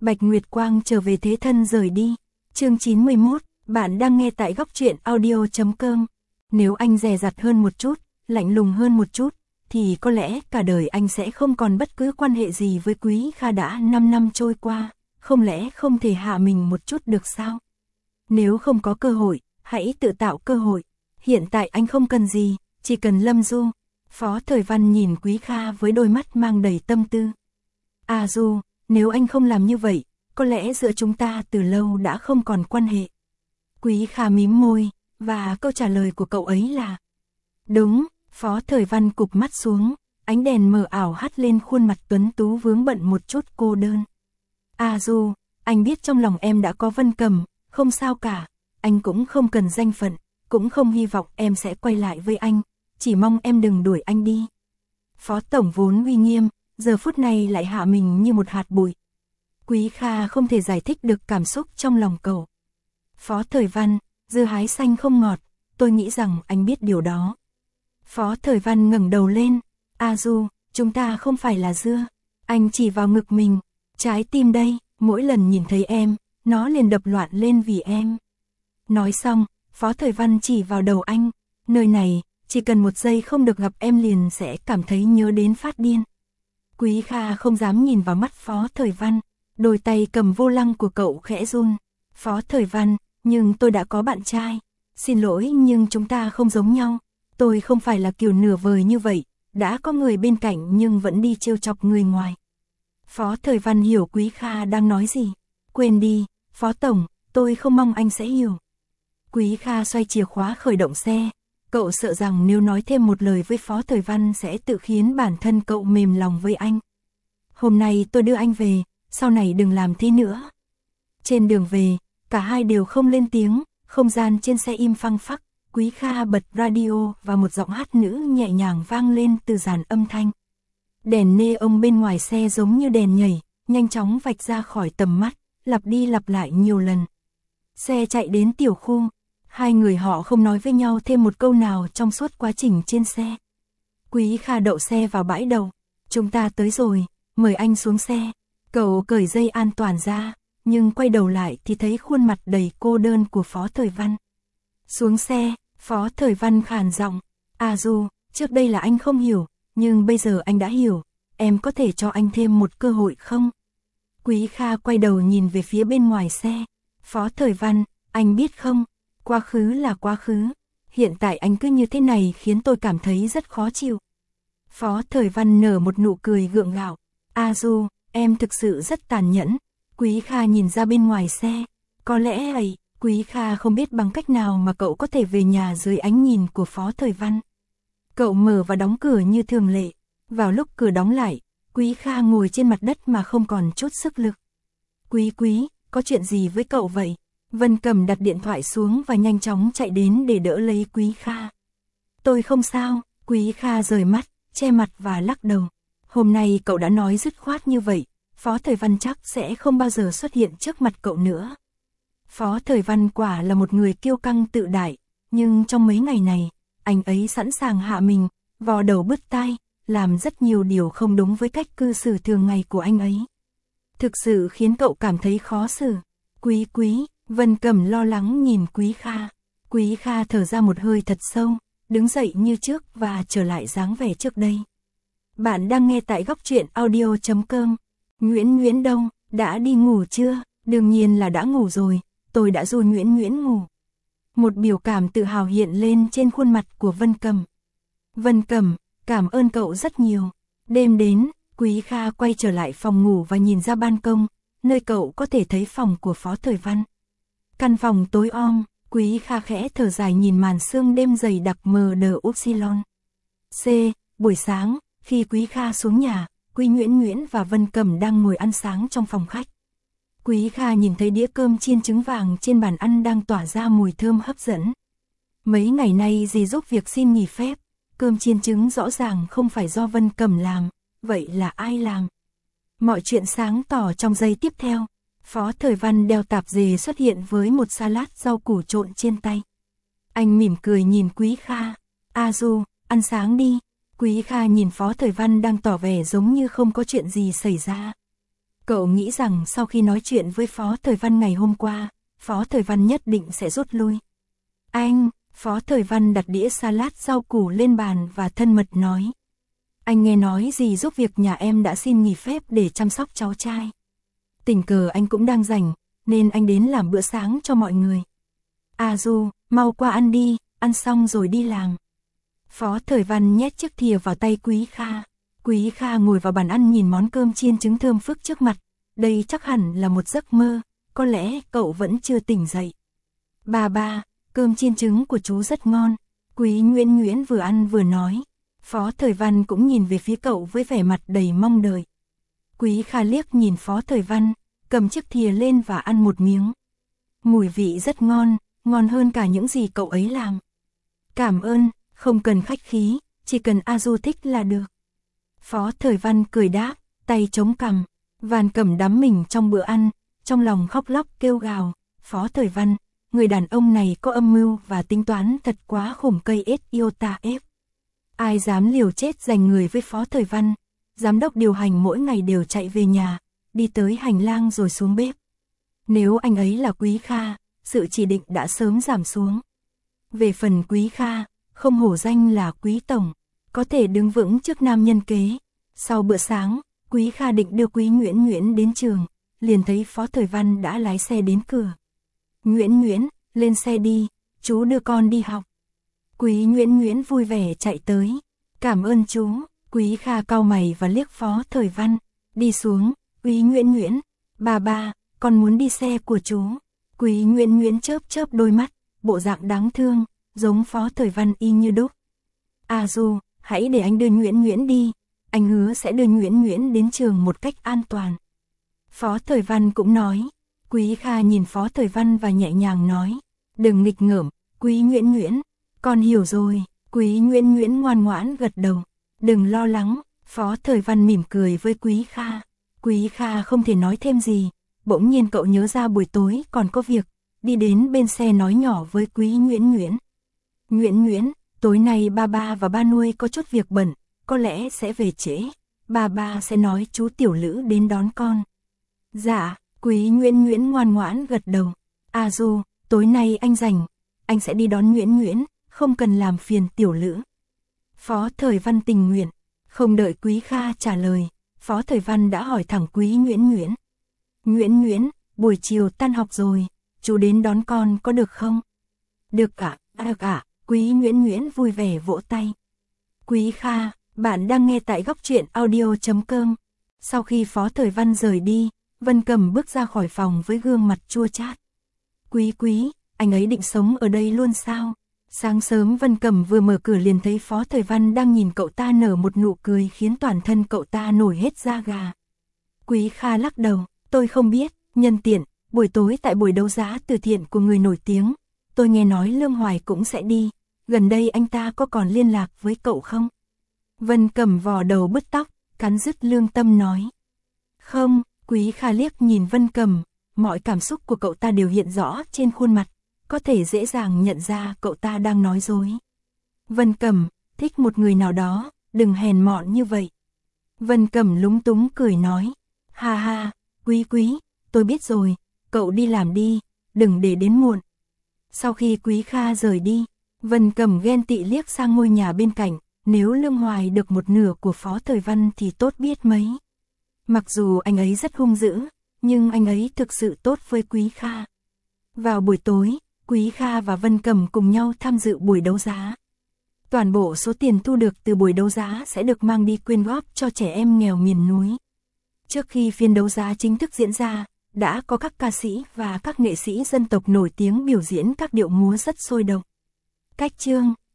Bạch Nguyệt Quang trở về thế thân rời đi. Chương 91, bạn đang nghe tại góc truyện audio.com. Nếu anh dè dặt hơn một chút, lạnh lùng hơn một chút, thì có lẽ cả đời anh sẽ không còn bất cứ quan hệ gì với Quý Kha. Đã 5 năm trôi qua, không lẽ không thể hạ mình một chút được sao? Nếu không có cơ hội, hãy tự tạo cơ hội. Hiện tại anh không cần gì, chỉ cần Lâm Du. Phó Thời Văn nhìn Quý Kha với đôi mắt mang đầy tâm tư. À Du, nếu anh không làm như vậy, có lẽ giữa chúng ta từ lâu đã không còn quan hệ. Quý Kha mím môi, và câu trả lời của cậu ấy là đúng. Phó Thời Văn cụp mắt xuống, ánh đèn mờ ảo hắt lên khuôn mặt tuấn tú vướng bận một chút cô đơn. À Du, anh biết trong lòng em đã có Vân Cầm, không sao cả, anh cũng không cần danh phận, cũng không hy vọng em sẽ quay lại với anh, chỉ mong em đừng đuổi anh đi. Phó Tổng vốn uy nghiêm, giờ phút này lại hạ mình như một hạt bụi. Quý Kha không thể giải thích được cảm xúc trong lòng cậu. Phó Thời Văn, dưa hái xanh không ngọt, tôi nghĩ rằng anh biết điều đó. Phó Thời Văn ngẩng đầu lên, A Du, chúng ta không phải là dưa. Anh chỉ vào ngực mình, trái tim đây, mỗi lần nhìn thấy em, nó liền đập loạn lên vì em. Nói xong, Phó Thời Văn chỉ vào đầu anh, nơi này, chỉ cần một giây không được gặp em liền sẽ cảm thấy nhớ đến phát điên. Quý Kha không dám nhìn vào mắt Phó Thời Văn, đôi tay cầm vô lăng của cậu khẽ run. Phó Thời Văn, nhưng tôi đã có bạn trai. Xin lỗi nhưng chúng ta không giống nhau. Tôi không phải là kiểu nửa vời như vậy, đã có người bên cạnh nhưng vẫn đi trêu chọc người ngoài. Phó Thời Văn hiểu Quý Kha đang nói gì. Quên đi, Phó Tổng, tôi không mong anh sẽ hiểu. Quý Kha xoay chìa khóa khởi động xe. Cậu sợ rằng nếu nói thêm một lời với Phó Thời Văn sẽ tự khiến bản thân cậu mềm lòng với anh. Hôm nay tôi đưa anh về, sau này đừng làm thế nữa. Trên đường về, cả hai đều không lên tiếng, không gian trên xe im phăng phắc. Quý Kha bật radio và một giọng hát nữ nhẹ nhàng vang lên từ dàn âm thanh. Đèn neon bên ngoài xe giống như đèn nhảy, nhanh chóng vạch ra khỏi tầm mắt, lặp đi lặp lại nhiều lần. Xe chạy đến tiểu khu, hai người họ không nói với nhau thêm một câu nào trong suốt quá trình trên xe. Quý Kha đậu xe vào bãi đầu. Chúng ta tới rồi, mời anh xuống xe. Cậu cởi dây an toàn ra, nhưng quay đầu lại thì thấy khuôn mặt đầy cô đơn của Phó Thời Văn. Xuống xe, Phó Thời Văn khàn giọng, À Du, trước đây là anh không hiểu, nhưng bây giờ anh đã hiểu, em có thể cho anh thêm một cơ hội không? Quý Kha quay đầu nhìn về phía bên ngoài xe. Phó Thời Văn, anh biết không, quá khứ là quá khứ, hiện tại anh cứ như thế này khiến tôi cảm thấy rất khó chịu. Phó Thời Văn nở một nụ cười gượng gạo, À Du, em thực sự rất tàn nhẫn. Quý Kha nhìn ra bên ngoài xe, có lẽ ấy. Quý Kha không biết bằng cách nào mà cậu có thể về nhà dưới ánh nhìn của Phó Thời Văn. Cậu mở và đóng cửa như thường lệ. Vào lúc cửa đóng lại, Quý Kha ngồi trên mặt đất mà không còn chút sức lực. Quý, có chuyện gì với cậu vậy? Vân Cầm đặt điện thoại xuống và nhanh chóng chạy đến để đỡ lấy Quý Kha. Tôi không sao. Quý Kha rời mắt, che mặt và lắc đầu. Hôm nay cậu đã nói dứt khoát như vậy, Phó Thời Văn chắc sẽ không bao giờ xuất hiện trước mặt cậu nữa. Phó Thời Văn quả là một người kiêu căng tự đại, nhưng trong mấy ngày này, anh ấy sẵn sàng hạ mình, vò đầu bứt tai, làm rất nhiều điều không đúng với cách cư xử thường ngày của anh ấy. Thực sự khiến cậu cảm thấy khó xử. Quý, Vân Cầm lo lắng nhìn Quý Kha. Quý Kha thở ra một hơi thật sâu, đứng dậy như trước và trở lại dáng vẻ trước đây. Bạn đang nghe tại góc truyện audio.com. Nguyễn đâu, đã đi ngủ chưa? Đương nhiên là đã ngủ rồi. Tôi đã ru Nguyễn ngủ. Một biểu cảm tự hào hiện lên trên khuôn mặt của Vân Cầm. Vân Cầm, cảm ơn cậu rất nhiều. Đêm đến, Quý Kha quay trở lại phòng ngủ và nhìn ra ban công, nơi cậu có thể thấy phòng của Phó Thời Văn. Căn phòng tối om, Quý Kha khẽ thở dài nhìn màn sương đêm dày đặc mờ đờ upsilon. Buổi sáng, khi Quý Kha xuống nhà, Quý Nguyễn và Vân Cầm đang ngồi ăn sáng trong phòng khách. Quý Kha nhìn thấy đĩa cơm chiên trứng vàng trên bàn ăn đang tỏa ra mùi thơm hấp dẫn. Mấy ngày nay dì giúp việc xin nghỉ phép, cơm chiên trứng rõ ràng không phải do Vân Cầm làm, vậy là ai làm? Mọi chuyện sáng tỏ trong giây tiếp theo. Phó Thời Văn đeo tạp dề xuất hiện với một salad rau củ trộn trên tay. Anh mỉm cười nhìn Quý Kha. A Du, ăn sáng đi. Quý Kha nhìn Phó Thời Văn đang tỏ vẻ giống như không có chuyện gì xảy ra. Cậu nghĩ rằng sau khi nói chuyện với Phó Thời Văn ngày hôm qua, Phó Thời Văn nhất định sẽ rút lui. Anh, Phó Thời Văn đặt đĩa salad rau củ lên bàn và thân mật nói. Anh nghe nói dì giúp việc nhà em đã xin nghỉ phép để chăm sóc cháu trai. Tình cờ anh cũng đang rảnh, nên anh đến làm bữa sáng cho mọi người. À Du, mau qua ăn đi, ăn xong rồi đi làm. Phó Thời Văn nhét chiếc thìa vào tay Quý Kha. Quý Kha ngồi vào bàn ăn nhìn món cơm chiên trứng thơm phức trước mặt. Đây chắc hẳn là một giấc mơ, có lẽ cậu vẫn chưa tỉnh dậy. Ba, cơm chiên trứng của chú rất ngon. Quý Nguyễn vừa ăn vừa nói. Phó Thời Văn cũng nhìn về phía cậu với vẻ mặt đầy mong đợi. Quý Kha liếc nhìn Phó Thời Văn, cầm chiếc thìa lên và ăn một miếng. Mùi vị rất ngon, ngon hơn cả những gì cậu ấy làm. Cảm ơn, không cần khách khí, chỉ cần A Du thích là được. Phó Thời Văn cười đáp, tay chống cằm. Van Cẩm đắm mình trong bữa ăn, trong lòng khóc lóc kêu gào. Phó Thời Văn, người đàn ông này có âm mưu và tính toán thật quá khủng cây iota ép. Ai dám liều chết giành người với Phó Thời Văn. Giám đốc điều hành mỗi ngày đều chạy về nhà, đi tới hành lang rồi xuống bếp. Nếu anh ấy là Quý Kha, sự chỉ định đã sớm giảm xuống. Về phần Quý Kha, không hổ danh là Quý Tổng, có thể đứng vững trước nam nhân kế. Sau bữa sáng, Quý Kha định đưa Quý Nguyễn đến trường, liền thấy Phó Thời Văn đã lái xe đến cửa. Nguyễn, lên xe đi, chú đưa con đi học. Quý Nguyễn vui vẻ chạy tới. Cảm ơn chú. Quý Kha cau mày và liếc Phó Thời Văn. Đi xuống. Quý Nguyễn, ba, con muốn đi xe của chú. Quý Nguyễn chớp đôi mắt, bộ dạng đáng thương, giống Phó Thời Văn y như đúc. À Du, hãy để anh đưa Nguyễn đi. Anh hứa sẽ đưa Nguyễn đến trường một cách an toàn. Phó Thời Văn cũng nói. Quý Kha nhìn Phó Thời Văn và nhẹ nhàng nói. Đừng nghịch ngợm, Quý Nguyễn, con hiểu rồi. Quý Nguyễn ngoan ngoãn gật đầu. Đừng lo lắng, Phó Thời Văn mỉm cười với Quý Kha. Quý Kha không thể nói thêm gì, bỗng nhiên cậu nhớ ra buổi tối còn có việc, đi đến bên xe nói nhỏ với Quý Nguyễn. Nguyễn, tối nay ba và ba nuôi có chút việc bận, có lẽ sẽ về trễ, ba sẽ nói chú Tiểu Lữ đến đón con. Dạ, Quý Nguyễn ngoan ngoãn gật đầu. À Du, tối nay anh rảnh, anh sẽ đi đón Nguyễn, không cần làm phiền Tiểu Lữ. Phó Thời Văn tình nguyện, không đợi Quý Kha trả lời, Phó Thời Văn đã hỏi thẳng Quý Nguyễn. Nguyễn, buổi chiều tan học rồi, chú đến đón con có được không? Được ạ, Quý Nguyễn vui vẻ vỗ tay. Quý Kha, bạn đang nghe tại góc truyện audio.com. Sau khi Phó Thời Văn rời đi, Vân Cẩm bước ra khỏi phòng với gương mặt chua chát. Quý, anh ấy định sống ở đây luôn sao? Sáng sớm Vân Cẩm vừa mở cửa liền thấy Phó Thời Văn đang nhìn cậu ta nở một nụ cười khiến toàn thân cậu ta nổi hết da gà. Quý Kha lắc đầu, tôi không biết, nhân tiện, buổi tối tại buổi đấu giá từ thiện của người nổi tiếng, tôi nghe nói Lương Hoài cũng sẽ đi, gần đây anh ta có còn liên lạc với cậu không? Vân Cẩm vò đầu bứt tóc, cắn rứt lương tâm nói. Không, Quý Kha liếc nhìn Vân Cẩm, mọi cảm xúc của cậu ta đều hiện rõ trên khuôn mặt, có thể dễ dàng nhận ra cậu ta đang nói dối. Vân Cẩm, thích một người nào đó, đừng hèn mọn như vậy. Vân Cẩm lúng túng cười nói. Ha, Quý, tôi biết rồi, cậu đi làm đi, đừng để đến muộn. Sau khi Quý Kha rời đi, Vân Cẩm ghen tị liếc sang ngôi nhà bên cạnh, nếu Lương Hoài được một nửa của Phó Thời Văn thì tốt biết mấy. Mặc dù anh ấy rất hung dữ, nhưng anh ấy thực sự tốt với Quý Kha. Vào buổi tối, Quý Kha và Vân Cẩm cùng nhau tham dự buổi đấu giá. Toàn bộ số tiền thu được từ buổi đấu giá sẽ được mang đi quyên góp cho trẻ em nghèo miền núi. Trước khi phiên đấu giá chính thức diễn ra, đã có các ca sĩ và các nghệ sĩ dân tộc nổi tiếng biểu diễn các điệu múa rất sôi động. Cách chương